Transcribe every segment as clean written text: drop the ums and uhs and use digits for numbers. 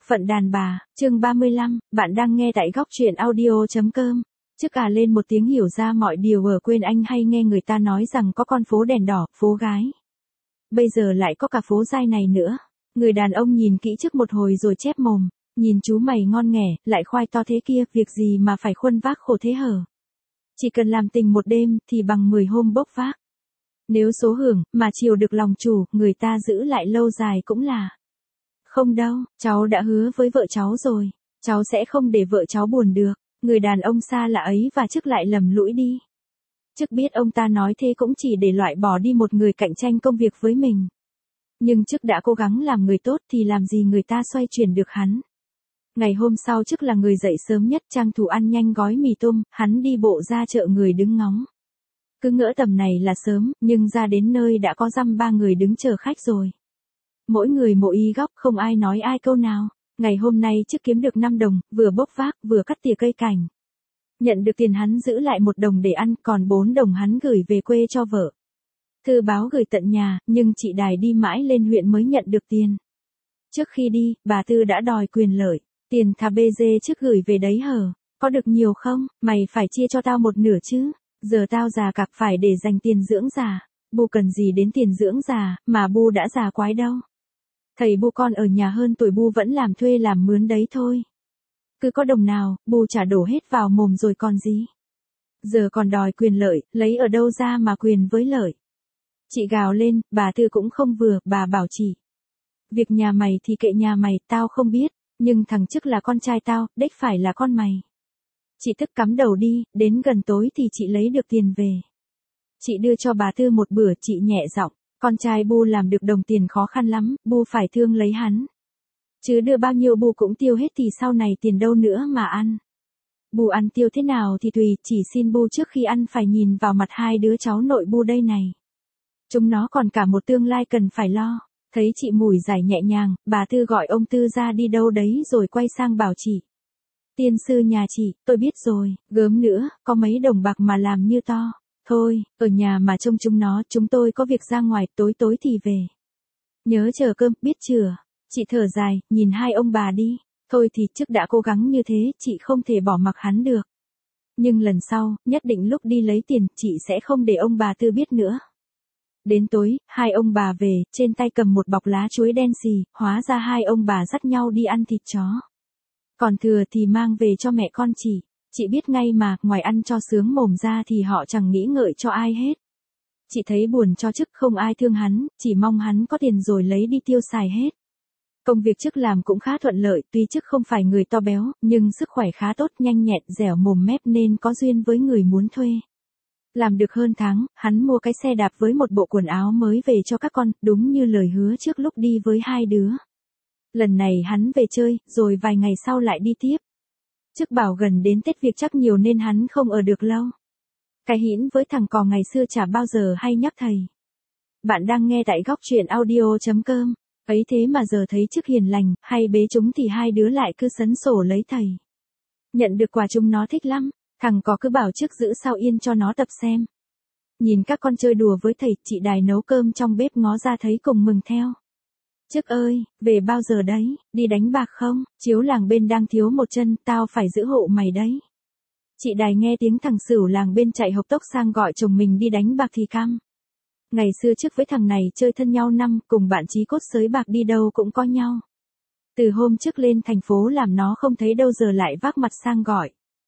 Phận đàn bà, chương 35, bạn đang nghe tại góc truyện audio.com. Trước cả lên một tiếng hiểu ra mọi điều ở quên anh hay nghe người ta nói rằng có con phố đèn đỏ, phố gái. Bây giờ lại có cả phố dai này nữa. Người đàn ông nhìn kỹ trước một hồi rồi chép mồm, nhìn chú mày ngon nghẻ, lại khoai to thế kia, việc gì mà phải khuân vác khổ thế hở. Chỉ cần làm tình một đêm thì bằng 10 hôm bốc vác. Nếu số hưởng mà chiều được lòng chủ, người ta giữ lại lâu dài cũng là. Không đâu, cháu đã hứa với vợ cháu rồi, cháu sẽ không để vợ cháu buồn được. Người đàn ông xa lạ ấy và trước lại lầm lũi đi. Trước biết ông ta nói thế cũng chỉ để loại bỏ đi một người cạnh tranh công việc với mình. Nhưng trước đã cố gắng làm người tốt thì làm gì người ta xoay chuyển được hắn. Ngày hôm sau trước là người dậy sớm nhất, trang thủ ăn nhanh gói mì tôm, hắn đi bộ ra chợ, người đứng ngóng. Cứ ngỡ tầm này là sớm, nhưng ra đến nơi đã có dăm ba người đứng chờ khách rồi. Mỗi người mỗi ý góc, không ai nói ai câu nào. Ngày hôm nay trước kiếm được 5 đồng, vừa bốc vác, vừa cắt tỉa cây cảnh. Nhận được tiền hắn giữ lại 1 đồng để ăn, còn 4 đồng hắn gửi về quê cho vợ. Thư báo gửi tận nhà, nhưng chị Đài đi mãi lên huyện mới nhận được tiền. Trước khi đi, bà Tư đã đòi quyền lợi. Tiền thà bê dê trước gửi về đấy hở, có được nhiều không, mày phải chia cho tao 1/2 chứ. Giờ tao già cặc phải để dành tiền dưỡng già. Bu cần gì đến tiền dưỡng già, mà Bu đã già quái đâu. Thầy Bu con ở nhà hơn tuổi Bu vẫn làm thuê làm mướn đấy thôi. Cứ có đồng nào, Bu trả đổ hết vào mồm rồi còn gì. Giờ còn đòi quyền lợi, lấy ở đâu ra mà quyền với lợi. Chị gào lên, bà Tư cũng không vừa, bà bảo chị. Việc nhà mày thì kệ nhà mày, tao không biết, nhưng thằng trước là con trai tao, đếch phải là con mày. Chị tức cắm đầu đi, đến gần tối thì chị lấy được tiền về. Chị đưa cho bà Tư một bữa, chị nhẹ giọng. Con trai Bu làm được đồng tiền khó khăn lắm, Bu phải thương lấy hắn. Chứ đưa bao nhiêu Bu cũng tiêu hết thì sau này tiền đâu nữa mà ăn. Bu ăn tiêu thế nào thì tùy, chỉ xin Bu trước khi ăn phải nhìn vào mặt 2 đứa cháu nội Bu đây này. Chúng nó còn cả một tương lai cần phải lo. Thấy chị mủi giải nhẹ nhàng, bà Tư gọi ông Tư ra đi đâu đấy rồi quay sang bảo chị. Tiên sư nhà chị, tôi biết rồi, gớm nữa, có mấy đồng bạc mà làm như to. Thôi, ở nhà mà trông chúng nó, chúng tôi có việc ra ngoài, tối tối thì về. Nhớ chờ cơm, biết chưa? Chị thở dài, nhìn 2 ông bà đi. Thôi thì trước đã cố gắng như thế, chị không thể bỏ mặc hắn được. Nhưng lần sau, nhất định lúc đi lấy tiền, chị sẽ không để ông bà Tư biết nữa. Đến tối, 2 ông bà về, trên tay cầm một bọc lá chuối đen xì, hóa ra 2 ông bà dắt nhau đi ăn thịt chó. Còn thừa thì mang về cho mẹ con chị. Chị biết ngay mà, ngoài ăn cho sướng mồm ra thì họ chẳng nghĩ ngợi cho ai hết. Chị thấy buồn cho chức, không ai thương hắn, chỉ mong hắn có tiền rồi lấy đi tiêu xài hết. Công việc chức làm cũng khá thuận lợi, tuy chức không phải người to béo, nhưng sức khỏe khá tốt, nhanh nhẹn, dẻo mồm mép nên có duyên với người muốn thuê. Làm được hơn tháng, hắn mua cái xe đạp với một bộ quần áo mới về cho các con, đúng như lời hứa trước lúc đi với 2 đứa. Lần này hắn về chơi, rồi vài ngày sau lại đi tiếp. Chức bảo gần đến Tết việc chắc nhiều nên hắn không ở được lâu. Cái hĩn với thằng cò ngày xưa chả bao giờ hay nhắc thầy. Bạn đang nghe tại góc truyện audio.com. Ấy thế mà giờ thấy Chức hiền lành, hay bế chúng thì 2 đứa lại cứ sấn sổ lấy thầy. Nhận được quà chúng nó thích lắm, thằng cò cứ bảo Chức giữ sao yên cho nó tập xem. Nhìn các con chơi đùa với thầy, chị Đài nấu cơm trong bếp ngó ra thấy cùng mừng theo. Chức ơi, về bao giờ đấy, đi đánh bạc không? Chiếu làng bên đang thiếu một chân, tao phải giữ hộ mày đấy. Chị Đài nghe tiếng thằng Sửu làng bên chạy hộc tốc sang gọi chồng mình đi đánh bạc thì căm. Ngày xưa Chức với thằng này chơi thân nhau năm, cùng bạn chí cốt sới bạc đi đâu cũng có nhau. Từ hôm Chức lên thành phố làm nó không thấy đâu giờ lại vác mặt sang gọi.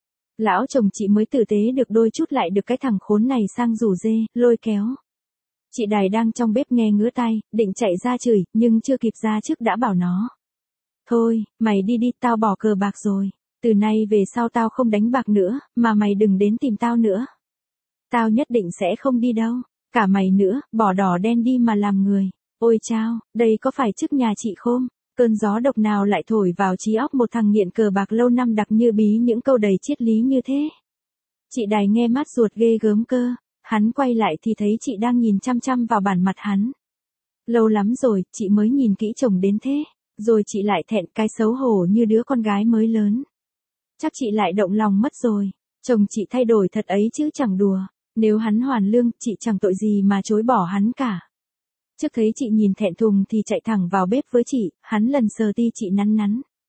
Lão chồng chị mới tử tế được đôi chút lại được cái thằng khốn này sang rủ dê, lôi kéo. Chị Đài đang trong bếp nghe ngứa tay, định chạy ra chửi, nhưng chưa kịp ra Chức đã bảo nó. Thôi, mày đi đi, tao bỏ cờ bạc rồi. Từ nay về sau tao không đánh bạc nữa, mà mày đừng đến tìm tao nữa. Tao nhất định sẽ không đi đâu. Cả mày nữa, bỏ đỏ đen đi mà làm người. Ôi chao, đây có phải Chức nhà chị không? Cơn gió độc nào lại thổi vào trí óc một thằng nghiện cờ bạc lâu năm đặc như bí những câu đầy triết lý như thế. Chị Đài nghe mát ruột ghê gớm cơ. Hắn quay lại thì thấy chị đang nhìn chăm chăm vào bản mặt hắn. Lâu lắm rồi, chị mới nhìn kỹ chồng đến thế. Rồi chị lại thẹn cái xấu hổ như đứa con gái mới lớn. Chắc chị lại động lòng mất rồi. Chồng chị thay đổi thật ấy chứ chẳng đùa. Nếu hắn hoàn lương, chị chẳng tội gì mà chối bỏ hắn cả. Trước thấy chị nhìn thẹn thùng thì chạy thẳng vào bếp với chị, hắn lần sờ ti chị nắn nắn.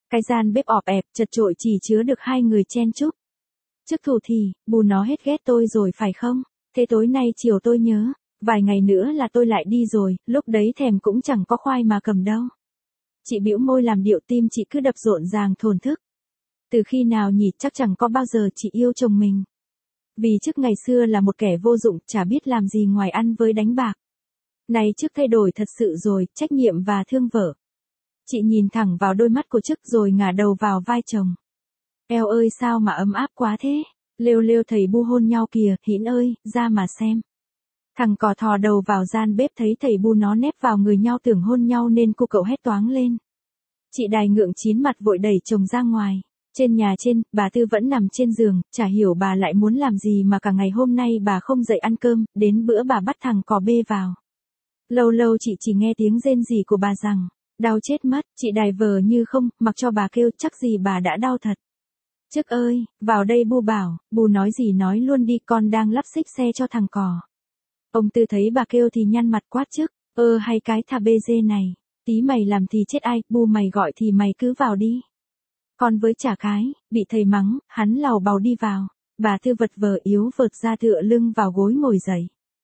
Cái gian bếp ọp ẹp, chật chội chỉ chứa được 2 người chen chúc. Trước thủ thì, bù nó hết ghét tôi rồi phải không? Thế tối nay chiều tôi nhớ, vài ngày nữa là tôi lại đi rồi, lúc đấy thèm cũng chẳng có khoai mà cầm đâu. Chị bĩu môi làm điệu tim chị cứ đập rộn ràng thổn thức. Từ khi nào nhỉ, chắc chẳng có bao giờ chị yêu chồng mình. Vì trước ngày xưa là một kẻ vô dụng, chả biết làm gì ngoài ăn với đánh bạc. Này trước thay đổi thật sự rồi, trách nhiệm và thương vợ. Chị nhìn thẳng vào đôi mắt của Trức rồi ngả đầu vào vai chồng. Eo ơi sao mà ấm áp quá thế. Lêu lêu thầy Bu hôn nhau kìa, Hiển ơi, ra mà xem. Thằng cò thò đầu vào gian bếp thấy thầy Bu nó nép vào người nhau tưởng hôn nhau nên cô cậu hét toáng lên. Chị Đài ngượng chín mặt vội đẩy chồng ra ngoài. Trên nhà trên, bà Tư vẫn nằm trên giường, chả hiểu bà lại muốn làm gì mà cả ngày hôm nay bà không dậy ăn cơm, đến bữa bà bắt thằng cò bê vào. Lâu lâu chị chỉ nghe tiếng rên rỉ của bà rằng, đau chết mất, chị Đài vờ như không, mặc cho bà kêu chắc gì bà đã đau thật. Trức ơi, vào đây Bu bảo, Bu nói gì nói luôn đi con đang lắp xích xe cho thằng cò. Ông Tư thấy bà kêu thì nhăn mặt quát Trức, hay cái thà bê dê này, tí mày làm thì chết ai, Bu mày gọi thì mày cứ vào đi. Con với chả cái, bị thầy mắng, hắn làu bàu đi vào, bà Tư vật vờ yếu vợt ra tựa lưng vào gối ngồi dậy.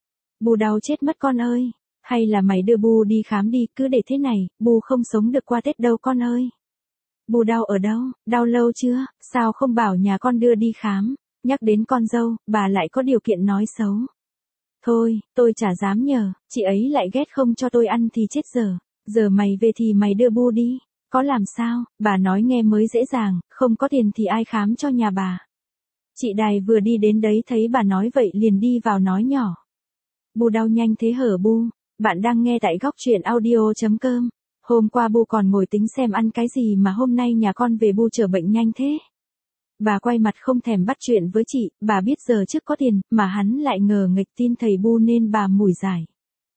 Bu đau chết mất con ơi, hay là mày đưa Bu đi khám đi, cứ để thế này, Bu không sống được qua Tết đâu con ơi. Bu đau ở đâu, đau lâu chưa, sao không bảo nhà con đưa đi khám, nhắc đến con dâu, bà lại có điều kiện nói xấu. Thôi, tôi chả dám nhờ, chị ấy lại ghét không cho tôi ăn thì chết giờ mày về thì mày đưa Bu đi. Có làm sao, bà nói nghe mới dễ dàng, không có tiền thì ai khám cho nhà bà. Chị Đài vừa đi đến đấy thấy bà nói vậy liền đi vào nói nhỏ. Bu đau nhanh thế hở Bu, bạn đang nghe tại góc truyện audio.com. Hôm qua Bu còn ngồi tính xem ăn cái gì mà hôm nay nhà con về Bu chữa bệnh nhanh thế. Bà quay mặt không thèm bắt chuyện với chị, bà biết giờ trước có tiền, mà hắn lại ngờ nghịch tin thầy Bu nên bà mủi giải.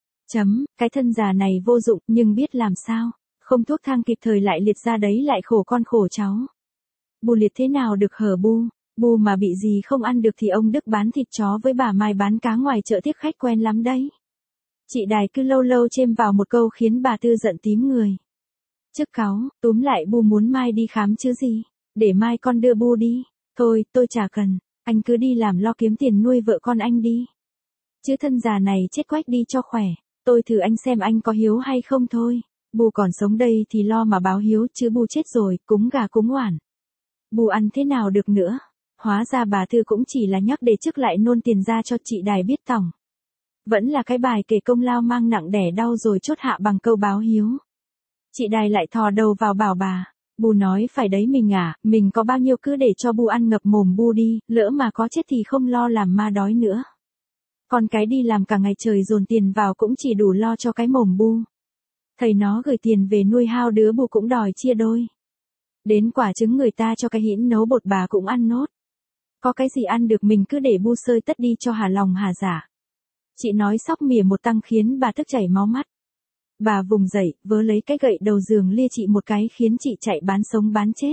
Cái thân già này vô dụng nhưng biết làm sao. Không thuốc thang kịp thời lại liệt ra đấy lại khổ con khổ cháu. Bu liệt thế nào được hở Bu mà bị gì không ăn được thì ông Đức bán thịt chó với bà Mai bán cá ngoài chợ tiếc khách quen lắm đấy. Chị Đài cứ lâu lâu chêm vào một câu khiến bà Tư giận tím người. Trức cáu, túm lại Bu muốn Mai đi khám chứ gì, để mai con đưa Bu đi. Thôi, tôi chả cần, anh cứ đi làm lo kiếm tiền nuôi vợ con anh đi. Chứ thân già này chết quách đi cho khỏe, tôi thử anh xem anh có hiếu hay không thôi. Bu còn sống đây thì lo mà báo hiếu chứ Bu chết rồi, cúng gà cúng oản. Bu ăn thế nào được nữa. Hóa ra bà Tư cũng chỉ là nhắc để Trức lại nôn tiền ra cho chị Đài biết tỏng. Vẫn là cái bài kể công lao mang nặng đẻ đau rồi chốt hạ bằng câu báo hiếu. Chị Đài lại thò đầu vào bảo bà. Bu nói phải đấy mình à, mình có bao nhiêu cứ để cho Bu ăn ngập mồm Bu đi, lỡ mà có chết thì không lo làm ma đói nữa. Con cái đi làm cả ngày trời dồn tiền vào cũng chỉ đủ lo cho cái mồm Bu. Thầy nó gửi tiền về nuôi hao đứa Bu cũng đòi chia đôi. Đến quả trứng người ta cho cái hĩn nấu bột bà cũng ăn nốt. Có cái gì ăn được mình cứ để Bu sơi tất đi cho hà lòng hà giả. Chị nói sóc mỉa một tăng khiến bà tức chảy máu mắt. Bà vùng dậy, vớ lấy cái gậy đầu giường lia chị một cái khiến chị chạy bán sống bán chết.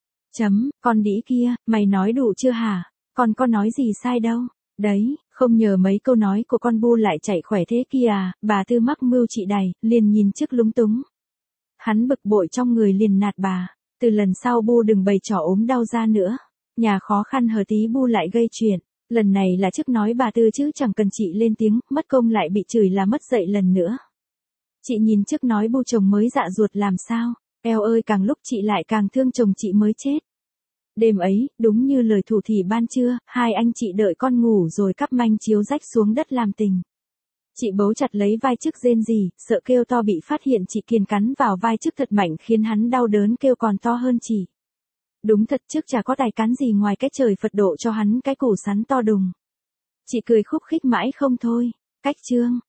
Con đĩ kia, mày nói đủ chưa hả? Con có nói gì sai đâu. Đấy, không nhờ mấy câu nói của con Bu lại chạy khỏe thế kia à, bà Tư mắc mưu chị Đài, liền nhìn Trức lúng túng. Hắn bực bội trong người liền nạt bà, từ lần sau Bu đừng bày trò ốm đau ra nữa. Nhà khó khăn hở tí Bu lại gây chuyện, lần này là Trức nói bà Tư chứ chẳng cần chị lên tiếng, mất công lại bị chửi là mất dạy lần nữa. Chị nhìn Trức nói Bu chồng mới dạ ruột làm sao, eo ơi càng lúc chị lại càng thương chồng chị mới chết. Đêm ấy, đúng như lời thủ thỉ ban trưa, hai anh chị đợi con ngủ rồi cắp manh chiếu rách xuống đất làm tình. Chị bấu chặt lấy vai Trức rên rỉ, sợ kêu to bị phát hiện chị kiềng cắn vào vai Trức thật mạnh khiến hắn đau đớn kêu còn to hơn chị. Đúng thật Trức chả có tài cán gì ngoài cái trời Phật độ cho hắn cái củ sắn to đùng. Chị cười khúc khích mãi không thôi. Cách chương